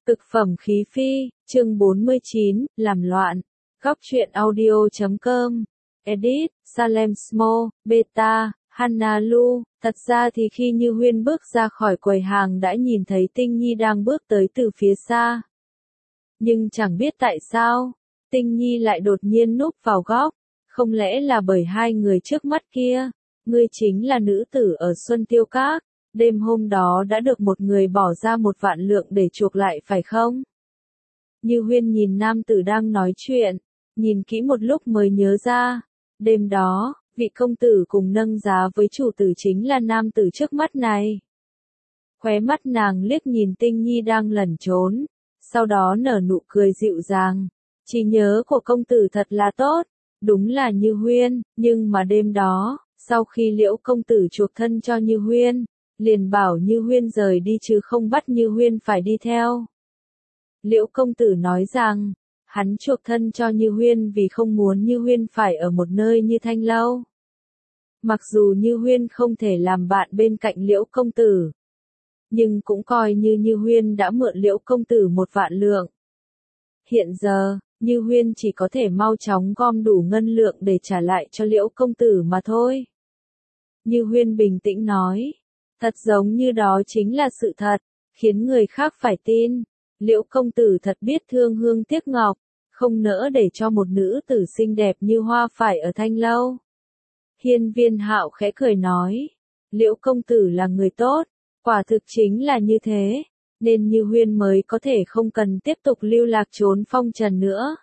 Cực phẩm khí phi, chương 49, làm loạn. Góc truyện audio.com. Edit, Salem Smo, Beta, Hannah Lu. Thật ra thì khi Như Huyên bước ra khỏi quầy hàng đã nhìn thấy Tinh Nhi đang bước tới từ phía xa. Nhưng chẳng biết tại sao, Tinh Nhi lại đột nhiên núp vào góc. Không lẽ là bởi hai người trước mắt kia? Ngươi chính là nữ tử ở Xuân Tiêu Các. Đêm hôm đó đã được một người bỏ ra 1.000.000 lượng để chuộc lại phải không? Như Huyên nhìn nam tử đang nói chuyện, nhìn kỹ một lúc mới nhớ ra. Đêm đó, vị công tử cùng nâng giá với chủ tử chính là nam tử trước mắt này. Khóe mắt nàng liếc nhìn Tinh Nhi đang lẩn trốn, sau đó nở nụ cười dịu dàng. Trí nhớ của công tử thật là tốt, đúng là Như Huyên, nhưng mà đêm đó, sau khi Liễu công tử chuộc thân cho Như Huyên, liền bảo Như Huyên rời đi chứ không bắt Như Huyên phải đi theo. Liễu công tử nói rằng, hắn chuộc thân cho Như Huyên vì không muốn Như Huyên phải ở một nơi như Thanh Lâu. Mặc dù Như Huyên không thể làm bạn bên cạnh Liễu công tử, nhưng cũng coi như Như Huyên đã mượn Liễu công tử 1.000.000 lượng. Hiện giờ, Như Huyên chỉ có thể mau chóng gom đủ ngân lượng để trả lại cho Liễu công tử mà thôi. Như Huyên bình tĩnh nói, thật giống như đó chính là sự thật, khiến người khác phải tin. Liễu công tử thật biết thương hương tiếc ngọc, không nỡ để cho một nữ tử xinh đẹp như hoa phải ở Thanh Lâu. Hiên Viên Hạo khẽ cười nói, Liễu công tử là người tốt, quả thực chính là như thế, nên Như Huyên mới có thể không cần tiếp tục lưu lạc trốn phong trần nữa.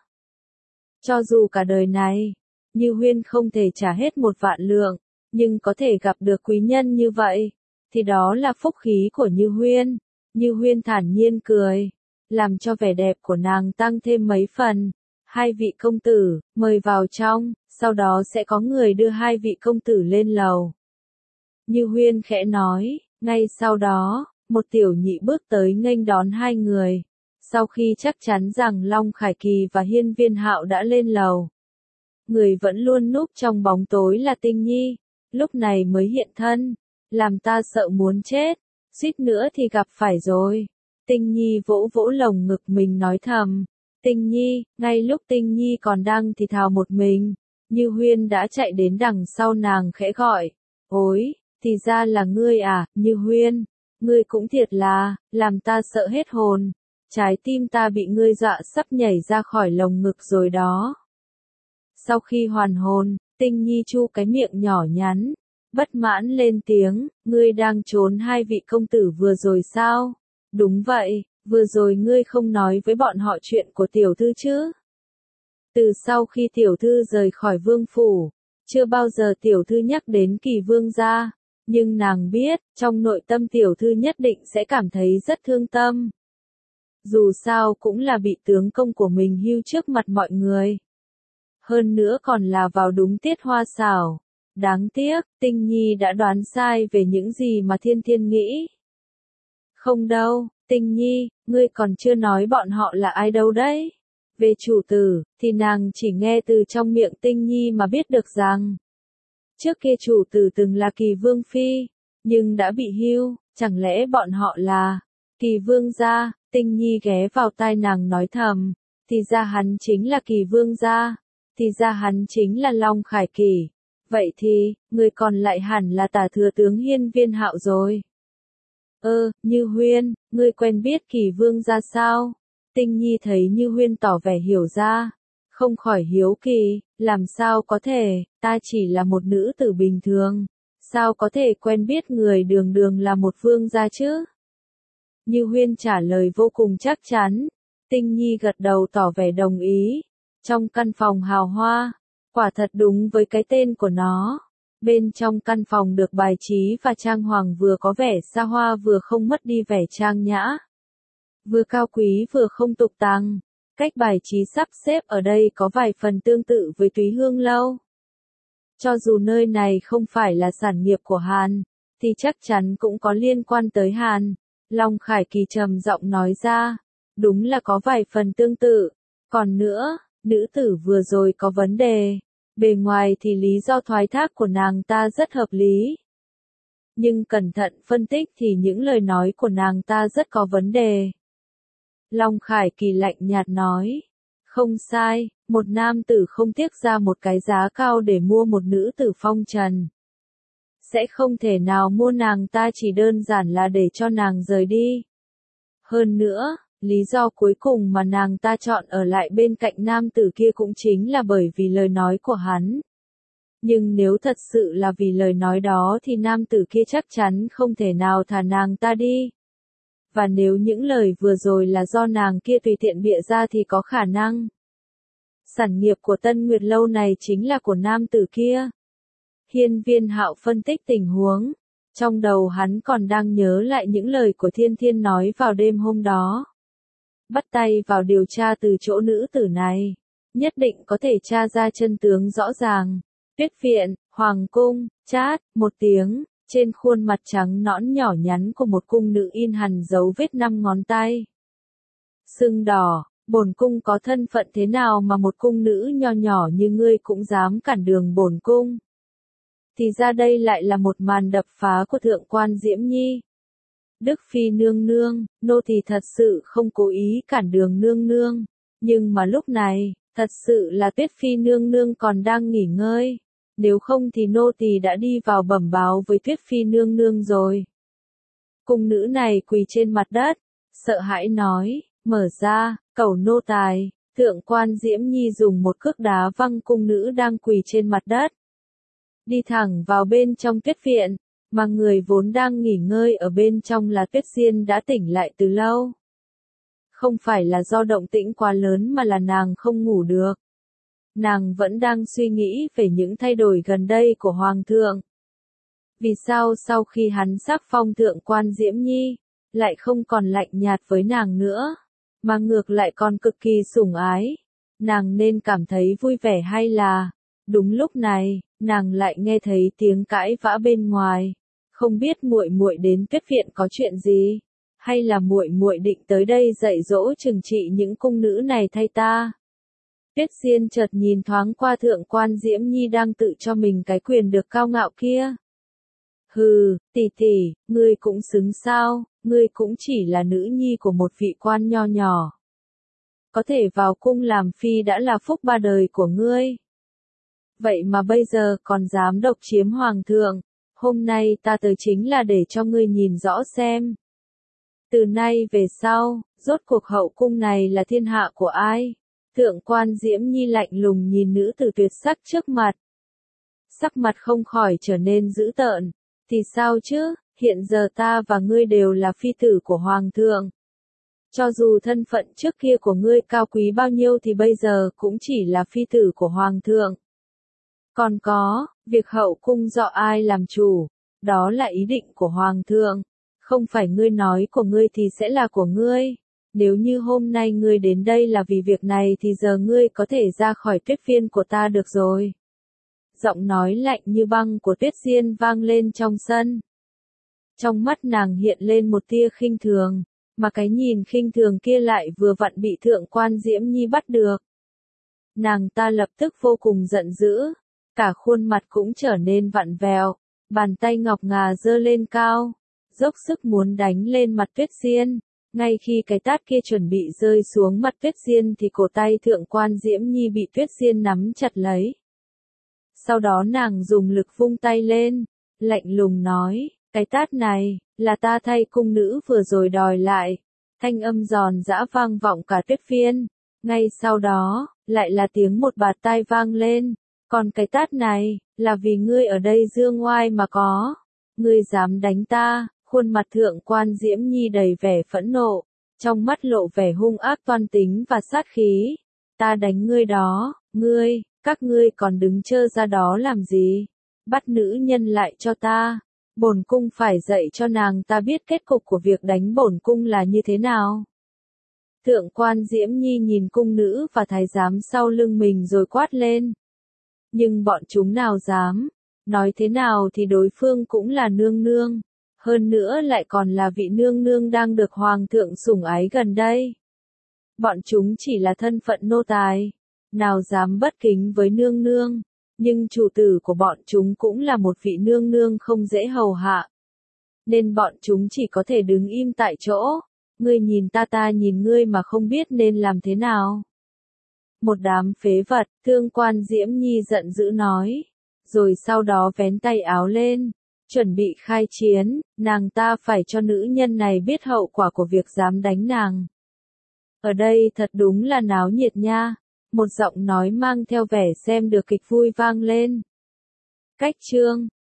Cho dù cả đời này, Như Huyên không thể trả hết 1.000.000 lượng, nhưng có thể gặp được quý nhân như vậy, thì đó là phúc khí của Như Huyên. Như Huyên thản nhiên cười, làm cho vẻ đẹp của nàng tăng thêm mấy phần. Hai vị công tử, mời vào trong, sau đó sẽ có người đưa hai vị công tử lên lầu. Như Huyên khẽ nói, ngay sau đó, một tiểu nhị bước tới nghênh đón hai người. Sau khi chắc chắn rằng Long Khải Kỳ và Hiên Viên Hạo đã lên lầu, người vẫn luôn núp trong bóng tối là Tinh Nhi, lúc này mới hiện thân, làm ta sợ muốn chết, suýt nữa thì gặp phải rồi. Tinh Nhi vỗ vỗ lồng ngực mình nói thầm, Tinh Nhi, ngay lúc Tinh Nhi còn đang thì thào một mình, Như Huyên đã chạy đến đằng sau nàng khẽ gọi, ôi, thì ra là ngươi à, Như Huyên, ngươi cũng thiệt là, làm ta sợ hết hồn, trái tim ta bị ngươi dọa sắp nhảy ra khỏi lồng ngực rồi đó. Sau khi hoàn hồn, Tinh Nhi chu cái miệng nhỏ nhắn, bất mãn lên tiếng, ngươi đang trốn hai vị công tử vừa rồi sao? Đúng vậy, vừa rồi ngươi không nói với bọn họ chuyện của tiểu thư chứ? Từ sau khi tiểu thư rời khỏi vương phủ, chưa bao giờ tiểu thư nhắc đến Kỳ vương gia, nhưng nàng biết, trong nội tâm tiểu thư nhất định sẽ cảm thấy rất thương tâm. Dù sao cũng là bị tướng công của mình hưu trước mặt mọi người. Hơn nữa còn là vào đúng tiết hoa xảo. Đáng tiếc, Tinh Nhi đã đoán sai về những gì mà Thiên Thiên nghĩ. Không đâu, Tinh Nhi, ngươi còn chưa nói bọn họ là ai đâu đấy. Về chủ tử, thì nàng chỉ nghe từ trong miệng Tinh Nhi mà biết được rằng, trước kia chủ tử từng là Kỳ vương phi, nhưng đã bị hưu, chẳng lẽ bọn họ là Kỳ vương gia? Tinh Nhi ghé vào tai nàng nói thầm, thì ra hắn chính là Kỳ vương gia, thì ra hắn chính là Long Khải Kỳ. Vậy thì, người còn lại hẳn là Tả thừa tướng Hiên Viên Hạo rồi. Như Huyên, ngươi quen biết Kỳ vương gia sao? Tinh Nhi thấy Như Huyên tỏ vẻ hiểu ra, không khỏi hiếu kỳ, làm sao có thể, ta chỉ là một nữ tử bình thường, sao có thể quen biết người đường đường là một vương gia chứ? Như Huyên trả lời vô cùng chắc chắn, Tinh Nhi gật đầu tỏ vẻ đồng ý. Trong căn phòng hào hoa, quả thật đúng với cái tên của nó. Bên trong căn phòng được bài trí và trang hoàng vừa có vẻ xa hoa vừa không mất đi vẻ trang nhã. Vừa cao quý vừa không tục tằng. Cách bài trí sắp xếp ở đây có vài phần tương tự với Túy Hương Lâu. Cho dù nơi này không phải là sản nghiệp của Hàn, thì chắc chắn cũng có liên quan tới Hàn. Long Khải Kỳ trầm giọng nói ra, đúng là có vài phần tương tự. Còn nữa, nữ tử vừa rồi có vấn đề. Bề ngoài thì lý do thoái thác của nàng ta rất hợp lý. Nhưng cẩn thận phân tích thì những lời nói của nàng ta rất có vấn đề. Long Khải Kỳ lạnh nhạt nói. Không sai, một nam tử không tiếc ra một cái giá cao để mua một nữ tử phong trần. Sẽ không thể nào mua nàng ta chỉ đơn giản là để cho nàng rời đi. Hơn nữa, lý do cuối cùng mà nàng ta chọn ở lại bên cạnh nam tử kia cũng chính là bởi vì lời nói của hắn. Nhưng nếu thật sự là vì lời nói đó thì nam tử kia chắc chắn không thể nào thả nàng ta đi. Và nếu những lời vừa rồi là do nàng kia tùy tiện bịa ra thì có khả năng sản nghiệp của Tân Nguyệt Lâu này chính là của nam tử kia. Hiên Viên Hạo phân tích tình huống. Trong đầu hắn còn đang nhớ lại những lời của Thiên Thiên nói vào đêm hôm đó. Bắt tay vào điều tra từ chỗ nữ tử này. Nhất định có thể tra ra chân tướng rõ ràng. Tuyết viện, Hoàng cung, chát, một tiếng, trên khuôn mặt trắng nõn nhỏ nhắn của một cung nữ in hằn dấu vết 5 ngón tay. Sưng đỏ, bổn cung có thân phận thế nào mà một cung nữ nho nhỏ như ngươi cũng dám cản đường bổn cung. Thì ra đây lại là một màn đập phá của thượng quan Diễm Nhi. Đức Phi nương nương, nô tỳ thật sự không cố ý cản đường nương nương. Nhưng mà lúc này, thật sự là Tuyết Phi nương nương còn đang nghỉ ngơi. Nếu không thì nô tỳ đã đi vào bẩm báo với Tuyết Phi nương nương rồi. Cung nữ này quỳ trên mặt đất, sợ hãi nói, mở ra, cầu nô tài. Thượng quan Diễm Nhi dùng một cước đá văng cung nữ đang quỳ trên mặt đất. Đi thẳng vào bên trong Tuyết viện, mà người vốn đang nghỉ ngơi ở bên trong là Tuyết Diên đã tỉnh lại từ lâu. Không phải là do động tĩnh quá lớn mà là nàng không ngủ được. Nàng vẫn đang suy nghĩ về những thay đổi gần đây của Hoàng thượng. Vì sao sau khi hắn sắc phong thượng quan Diễm Nhi, lại không còn lạnh nhạt với nàng nữa, mà ngược lại còn cực kỳ sủng ái. Nàng nên cảm thấy vui vẻ hay là... Đúng lúc này, nàng lại nghe thấy tiếng cãi vã bên ngoài. Không biết muội muội đến Tuyết viện có chuyện gì, hay là muội muội định tới đây dạy dỗ trừng trị những cung nữ này thay ta. Tuyết Diên chợt nhìn thoáng qua thượng quan Diễm Nhi đang tự cho mình cái quyền được cao ngạo kia. Hừ, tỷ tỷ, ngươi cũng xứng sao, ngươi cũng chỉ là nữ nhi của một vị quan nho nhỏ. Có thể vào cung làm phi đã là phúc ba đời của ngươi. Vậy mà bây giờ còn dám độc chiếm hoàng thượng, hôm nay ta tới chính là để cho ngươi nhìn rõ xem. Từ nay về sau, rốt cuộc hậu cung này là thiên hạ của ai? Thượng quan Diễm Nhi lạnh lùng nhìn nữ tử tuyệt sắc trước mặt. Sắc mặt không khỏi trở nên dữ tợn. Thì sao chứ, hiện giờ ta và ngươi đều là phi tử của hoàng thượng. Cho dù thân phận trước kia của ngươi cao quý bao nhiêu thì bây giờ cũng chỉ là phi tử của hoàng thượng. Còn có, việc hậu cung do ai làm chủ, đó là ý định của hoàng thượng. Không phải ngươi nói của ngươi thì sẽ là của ngươi. Nếu như hôm nay ngươi đến đây là vì việc này thì giờ ngươi có thể ra khỏi Tuyết viên của ta được rồi. Giọng nói lạnh như băng của Tuyết Diên vang lên trong sân. Trong mắt nàng hiện lên một tia khinh thường, mà cái nhìn khinh thường kia lại vừa vặn bị thượng quan Diễm Nhi bắt được. Nàng ta lập tức vô cùng giận dữ, cả khuôn mặt cũng trở nên vặn vẹo, bàn tay ngọc ngà giơ lên cao, dốc sức muốn đánh lên mặt Tuyết Diên. Ngay khi cái tát kia chuẩn bị rơi xuống mặt Tuyết Diên thì cổ tay thượng quan Diễm Nhi bị Tuyết Diên nắm chặt lấy. Sau đó nàng dùng lực vung tay lên, lạnh lùng nói, cái tát này, là ta thay cung nữ vừa rồi đòi lại. Thanh âm giòn giã vang vọng cả Tuyết viên. Ngay sau đó, lại là tiếng một bạt tai vang lên. Còn cái tát này, là vì ngươi ở đây dương oai mà có. Ngươi dám đánh ta, khuôn mặt thượng quan Diễm Nhi đầy vẻ phẫn nộ. Trong mắt lộ vẻ hung ác toan tính và sát khí. Ta đánh ngươi đó, ngươi, các ngươi còn đứng trơ ra đó làm gì? Bắt nữ nhân lại cho ta. Bổn cung phải dạy cho nàng ta biết kết cục của việc đánh bổn cung là như thế nào. Thượng quan Diễm Nhi nhìn cung nữ và thái giám sau lưng mình rồi quát lên. Nhưng bọn chúng nào dám, nói thế nào thì đối phương cũng là nương nương, hơn nữa lại còn là vị nương nương đang được hoàng thượng sủng ái gần đây. Bọn chúng chỉ là thân phận nô tài, nào dám bất kính với nương nương, nhưng chủ tử của bọn chúng cũng là một vị nương nương không dễ hầu hạ. Nên bọn chúng chỉ có thể đứng im tại chỗ, Ngươi nhìn ta nhìn ngươi mà không biết nên làm thế nào. Một đám phế vật, Thương Quan Diễm Nhi giận dữ nói. Rồi sau đó vén tay áo lên, chuẩn bị khai chiến, nàng ta phải cho nữ nhân này biết hậu quả của việc dám đánh nàng. Ở đây thật đúng là náo nhiệt nha. Một giọng nói mang theo vẻ xem được kịch vui vang lên. Cách chương